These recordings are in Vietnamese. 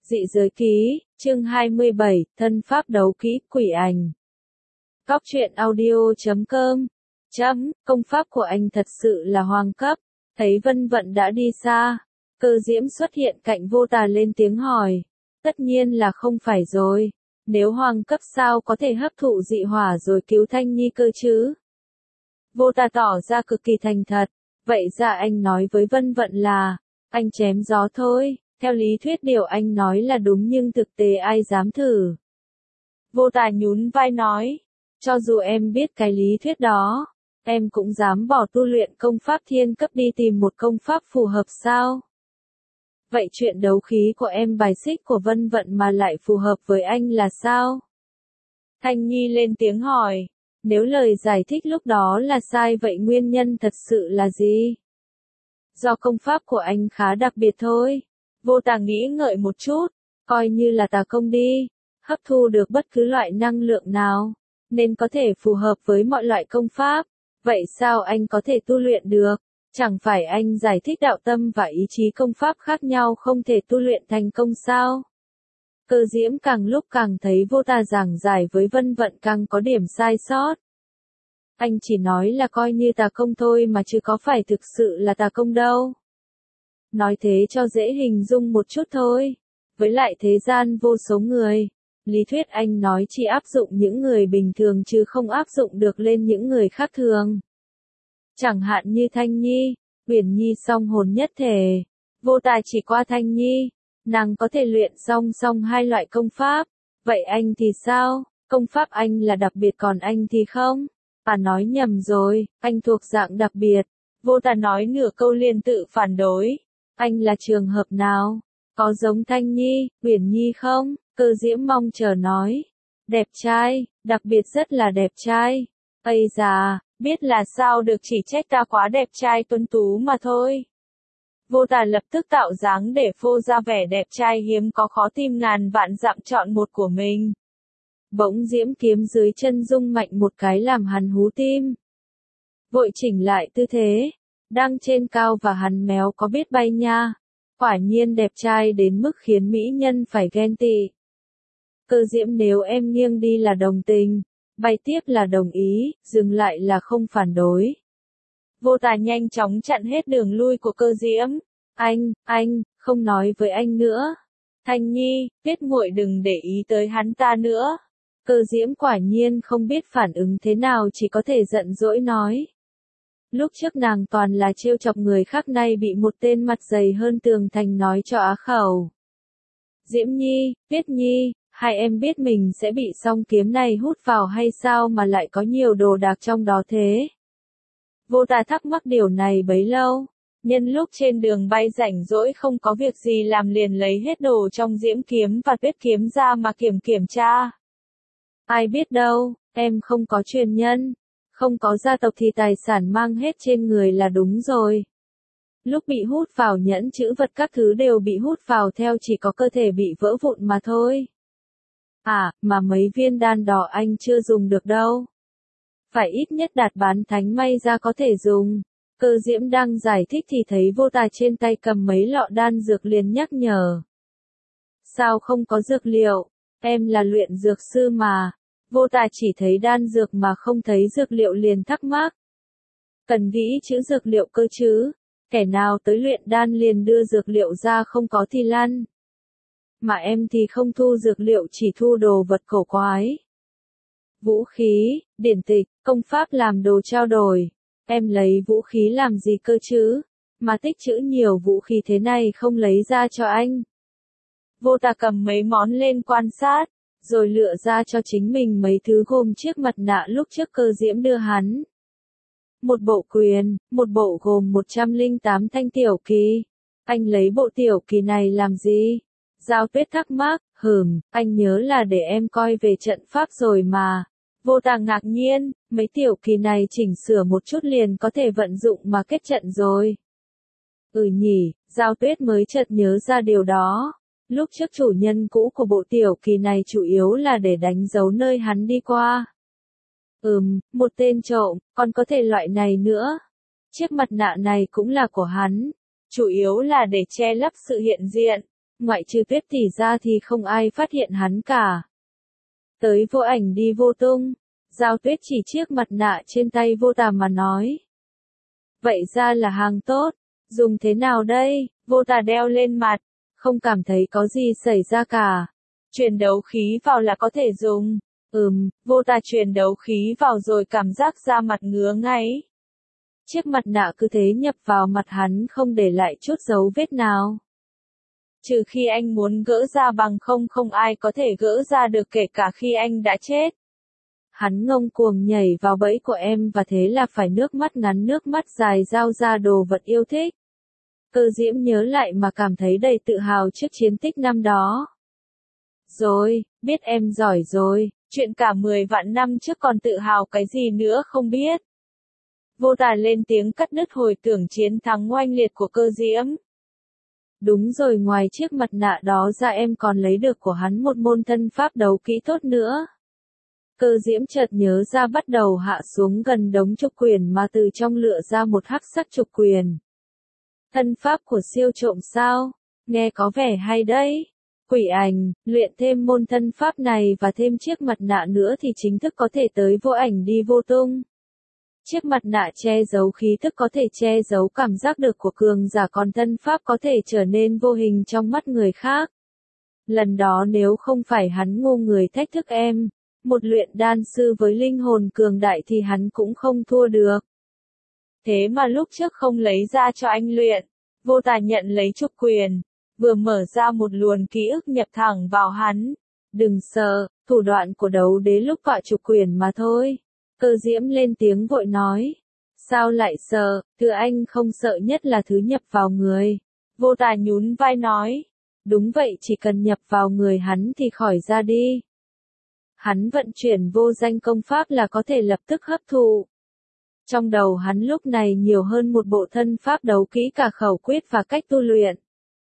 Dị giới ký, chương 27, thân pháp đấu kỹ quỷ ảnh. Cóc truyện audio.com. Công pháp của anh thật sự là hoàng cấp. Thấy Vân Vận đã đi xa, Cơ Diễm xuất hiện cạnh Vô Tà lên tiếng hỏi. Tất nhiên là không phải rồi. Nếu hoàng cấp sao có thể hấp thụ dị hỏa rồi cứu Thanh Nhi cơ chứ? Vô Tà tỏ ra cực kỳ thành thật. Vậy ra anh nói với Vân Vận là, anh chém gió thôi. Theo lý thuyết điều anh nói là đúng nhưng thực tế ai dám thử. Vô Tà nhún vai nói, cho dù em biết cái lý thuyết đó, em cũng dám bỏ tu luyện công pháp thiên cấp đi tìm một công pháp phù hợp sao? Vậy chuyện đấu khí của em bài xích của Vân Vận mà lại phù hợp với anh là sao? Thanh Nhi lên tiếng hỏi, nếu lời giải thích lúc đó là sai vậy nguyên nhân thật sự là gì? Do công pháp của anh khá đặc biệt thôi. Vô Tà nghĩ ngợi một chút, coi như là tà công đi, hấp thu được bất cứ loại năng lượng nào, nên có thể phù hợp với mọi loại công pháp. Vậy sao anh có thể tu luyện được? Chẳng phải anh giải thích đạo tâm và ý chí công pháp khác nhau không thể tu luyện thành công sao? Cơ Diễm càng lúc càng thấy Vô Tà giảng giải với Vân Vận càng có điểm sai sót. Anh chỉ nói là coi như tà công thôi mà chứ có phải thực sự là tà công đâu. Nói thế cho dễ hình dung một chút thôi. Với lại thế gian vô số người, lý thuyết anh nói chỉ áp dụng những người bình thường chứ không áp dụng được lên những người khác thường. Chẳng hạn như Thanh Nhi, Uyển Nhi song hồn nhất thể. Vô Tà chỉ qua Thanh Nhi, nàng có thể luyện song hai loại công pháp. Vậy anh thì sao? Công pháp anh là đặc biệt còn anh thì không? Nói nhầm rồi, anh thuộc dạng đặc biệt. Vô Tà nói nửa câu liền tự phản đối. Anh là trường hợp nào? Có giống Thanh Nhi, Uyển Nhi không? Cơ Diễm mong chờ nói. Đẹp trai, đặc biệt rất là đẹp trai. Ây già, biết là sao được, chỉ trách ta quá đẹp trai tuấn tú mà thôi. Vô Tà lập tức tạo dáng để phô ra vẻ đẹp trai hiếm có khó tìm ngàn vạn dặm chọn một của mình. Bỗng diễm kiếm dưới chân rung mạnh một cái làm hắn hú tim. Vội chỉnh lại tư thế. Đang trên cao và hắn méo có biết bay nha. Quả nhiên đẹp trai đến mức khiến mỹ nhân phải ghen tị. Cơ Diễm nếu em nghiêng đi là đồng tình, bay tiếp là đồng ý, dừng lại là không phản đối. Vô Tà nhanh chóng chặn hết đường lui của Cơ Diễm. Anh, không nói với anh nữa. Thanh Nhi, biết muội đừng để ý tới hắn ta nữa. Cơ Diễm quả nhiên không biết phản ứng thế nào, chỉ có thể giận dỗi nói. Lúc trước nàng toàn là trêu chọc người khác, nay bị một tên mặt dày hơn tường thành nói cho á khẩu. Diễm Nhi, Tuyết Nhi, hai em biết mình sẽ bị song kiếm này hút vào hay sao mà lại có nhiều đồ đạc trong đó thế? Vô Tà thắc mắc điều này bấy lâu. Nhân lúc trên đường bay rảnh rỗi không có việc gì làm liền lấy hết đồ trong diễm kiếm và tuyết kiếm ra mà kiểm tra. Ai biết đâu, em không có truyền nhân. Không có gia tộc thì tài sản mang hết trên người là đúng rồi. Lúc bị hút vào nhẫn chữ vật các thứ đều bị hút vào theo, chỉ có cơ thể bị vỡ vụn mà thôi. Mà mấy viên đan đỏ anh chưa dùng được đâu. Phải ít nhất đạt bán thánh may ra có thể dùng. Cơ Diễm đang giải thích thì thấy Vô Tà trên tay cầm mấy lọ đan dược liền nhắc nhở. Sao không có dược liệu? Em là luyện dược sư mà. Vô Tà chỉ thấy đan dược mà không thấy dược liệu liền thắc mắc. Cần ghi chữ dược liệu cơ chứ? Kẻ nào tới luyện đan liền đưa dược liệu ra, không có thì lăn. Mà em thì không thu dược liệu, chỉ thu đồ vật cổ quái. Vũ khí, điển tịch, công pháp làm đồ trao đổi. Em lấy vũ khí làm gì cơ chứ? Mà tích trữ nhiều vũ khí thế này không lấy ra cho anh. Vô Tà cầm mấy món lên quan sát, rồi lựa ra cho chính mình mấy thứ gồm chiếc mặt nạ lúc trước Cơ Diễm đưa hắn. Một bộ quyền, một bộ gồm 108 thanh tiểu kỳ. Anh lấy bộ tiểu kỳ này làm gì? Giao Tuyết thắc mắc, anh nhớ là để em coi về trận pháp rồi mà. Vô Tà ngạc nhiên, mấy tiểu kỳ này chỉnh sửa một chút liền có thể vận dụng mà kết trận rồi. Nhỉ, Giao Tuyết mới chợt nhớ ra điều đó. Lúc trước chủ nhân cũ của bộ tiểu kỳ này chủ yếu là để đánh dấu nơi hắn đi qua. Một tên trộm, còn có thể loại này nữa. Chiếc mặt nạ này cũng là của hắn. Chủ yếu là để che lấp sự hiện diện. ngoại trừ Tuyết tỷ ra thì không ai phát hiện hắn cả. Tới Vô Ảnh đi vô tung, Giao Tuyết chỉ chiếc mặt nạ trên tay Vô Tà mà nói. Vậy ra là hàng tốt, dùng thế nào đây? Vô Tà đeo lên mặt, không cảm thấy có gì xảy ra cả. Truyền đấu khí vào là có thể dùng. Vô Tà truyền đấu khí vào rồi cảm giác da mặt ngứa ngáy. Chiếc mặt nạ cứ thế nhập vào mặt hắn không để lại chút dấu vết nào. Trừ khi anh muốn gỡ ra bằng không ai có thể gỡ ra được kể cả khi anh đã chết. Hắn ngông cuồng nhảy vào bẫy của em và thế là phải nước mắt ngắn nước mắt dài giao ra đồ vật yêu thích. Cơ Diễm nhớ lại mà cảm thấy đầy tự hào trước chiến tích năm đó. Rồi, biết em giỏi rồi, chuyện cả 10 vạn năm trước còn tự hào cái gì nữa không biết. Vô Tà lên tiếng cắt đứt hồi tưởng chiến thắng oanh liệt của Cơ Diễm. Đúng rồi, ngoài chiếc mặt nạ đó ra em còn lấy được của hắn một môn thân pháp đấu kỹ tốt nữa. Cơ Diễm chợt nhớ ra bắt đầu hạ xuống gần đống trục quyền mà từ trong lựa ra một hắc sắc trục quyền. Thân pháp của siêu trộm sao? Nghe có vẻ hay đấy. Quỷ Ảnh, luyện thêm môn thân pháp này và thêm chiếc mặt nạ nữa thì chính thức có thể tới Vô Ảnh đi vô tung. Chiếc mặt nạ che giấu khí thức có thể che giấu cảm giác được của cường giả, còn thân pháp có thể trở nên vô hình trong mắt người khác. Lần đó nếu không phải hắn ngu người thách thức em, một luyện đan sư với linh hồn cường đại thì hắn cũng không thua được. Thế mà lúc trước không lấy ra cho anh luyện. Vô Tà nhận lấy trục quyền, vừa mở ra một luồng ký ức nhập thẳng vào hắn. Đừng sợ, thủ đoạn của đấu đế lúc cọ trục quyền mà thôi. Cơ Diễm lên tiếng vội nói. Sao lại sợ, thứ anh không sợ nhất là thứ nhập vào người. Vô Tà nhún vai nói. Đúng vậy, chỉ cần nhập vào người hắn thì khỏi ra đi. Hắn vận chuyển vô danh công pháp là có thể lập tức hấp thụ. Trong đầu hắn lúc này nhiều hơn một bộ thân pháp đấu kỹ cả khẩu quyết và cách tu luyện.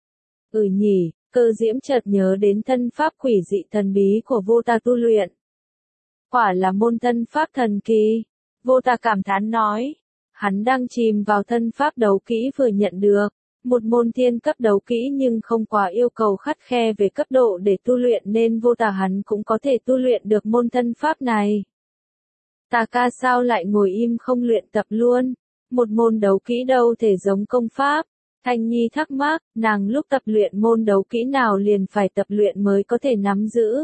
Nhỉ, Cơ Diễm chợt nhớ đến thân pháp quỷ dị thần bí của Vô Tà tu luyện. Quả là môn thân pháp thần kỳ. Vô Tà cảm thán nói. Hắn đang chìm vào thân pháp đấu kỹ vừa nhận được. Một môn thiên cấp đấu kỹ nhưng không quá yêu cầu khắt khe về cấp độ để tu luyện nên Vô Tà hắn cũng có thể tu luyện được môn thân pháp này. Tà ca sao lại ngồi im không luyện tập luôn? Một môn đấu kỹ đâu thể giống công pháp. Thanh Nhi thắc mắc, nàng lúc tập luyện môn đấu kỹ nào liền phải tập luyện mới có thể nắm giữ.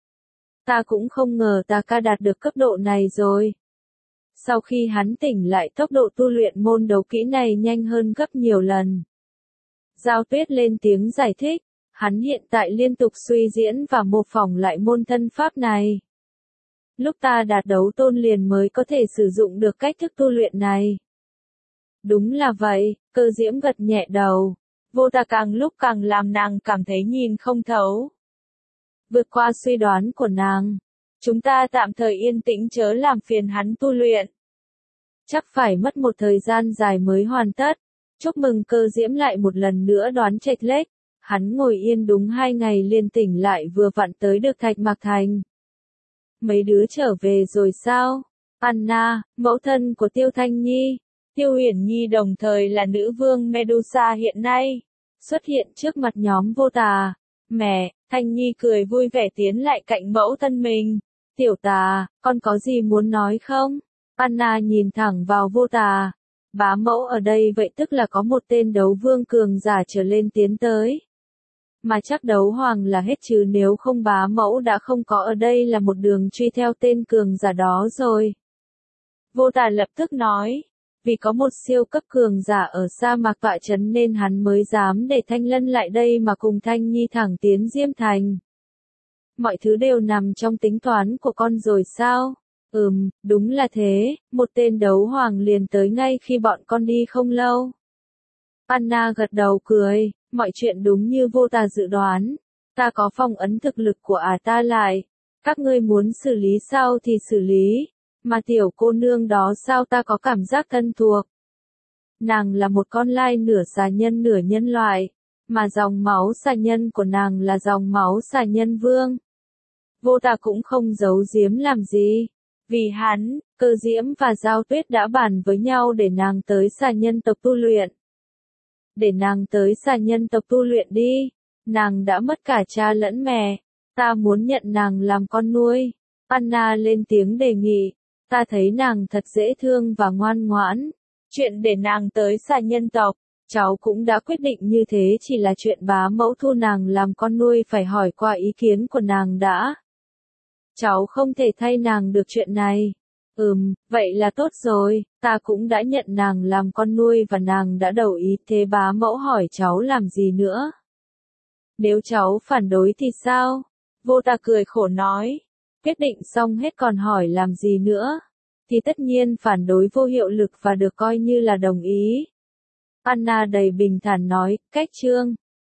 Ta cũng không ngờ Tà ca đạt được cấp độ này rồi. Sau khi hắn tỉnh lại tốc độ tu luyện môn đấu kỹ này nhanh hơn gấp nhiều lần. Giao Tuyết lên tiếng giải thích, hắn hiện tại liên tục suy diễn và mô phỏng lại môn thân pháp này. Lúc ta đạt đấu tôn liền mới có thể sử dụng được cách thức tu luyện này. Đúng là vậy, Cơ Diễm gật nhẹ đầu. Vô Tà càng lúc càng làm nàng cảm thấy nhìn không thấu. Vượt qua suy đoán của nàng. Chúng ta tạm thời yên tĩnh chớ làm phiền hắn tu luyện. Chắc phải mất một thời gian dài mới hoàn tất. Chúc mừng Cơ Diễm lại một lần nữa đoán chệch lệch. Hắn ngồi yên đúng 2 ngày liền tỉnh lại vừa vặn tới được Thạch Mạc Thành. Mấy đứa trở về rồi sao? Anna, mẫu thân của Tiêu Thanh Nhi, Tiêu Uyển Nhi đồng thời là nữ vương Medusa hiện nay, xuất hiện trước mặt nhóm Vô Tà. Mẹ, Thanh Nhi cười vui vẻ tiến lại cạnh mẫu thân mình. Tiểu Tà, con có gì muốn nói không? Anna nhìn thẳng vào Vô Tà. Bá mẫu ở đây vậy tức là có một tên đấu vương cường giả trở lên tiến tới. Mà chắc đấu hoàng là hết chứ, nếu không bá mẫu đã không có ở đây là một đường truy theo tên cường giả đó rồi. Vô Tà lập tức nói, vì có một siêu cấp cường giả ở sa mạc tọa trấn nên hắn mới dám để Thanh Lân lại đây mà cùng Thanh Nhi thẳng tiến Diêm Thành. Mọi thứ đều nằm trong tính toán của con rồi sao? Đúng là thế, một tên đấu hoàng liền tới ngay khi bọn con đi không lâu. Anna gật đầu cười, mọi chuyện đúng như Vô Tà dự đoán. Ta có phong ấn thực lực của ta lại. Các ngươi muốn xử lý sao thì xử lý. Mà tiểu cô nương đó sao ta có cảm giác thân thuộc. Nàng là một con lai nửa xà nhân nửa nhân loại. Mà dòng máu xà nhân của nàng là dòng máu xà nhân vương. Vô Tà cũng không giấu giếm làm gì. Vì hắn, Cơ Diễm và Giao Tuyết đã bàn với nhau để nàng tới xà nhân tộc tu luyện. Để nàng tới xà nhân tộc tu luyện đi. nàng đã mất cả cha lẫn mẹ, ta muốn nhận nàng làm con nuôi. Anna lên tiếng đề nghị, ta thấy nàng thật dễ thương và ngoan ngoãn, chuyện để nàng tới xa nhân tộc, cháu cũng đã quyết định như thế, chỉ là chuyện bá mẫu thu nàng làm con nuôi phải hỏi qua ý kiến của nàng đã. Cháu không thể thay nàng được chuyện này. Vậy là tốt rồi, ta cũng đã nhận nàng làm con nuôi và nàng đã đồng ý, thế bá mẫu hỏi cháu làm gì nữa? Nếu cháu phản đối thì sao? Vô Ta cười khổ nói, quyết định xong hết còn hỏi làm gì nữa? Thì tất nhiên phản đối vô hiệu lực và được coi như là đồng ý. Anna đầy bình thản nói, cách chương.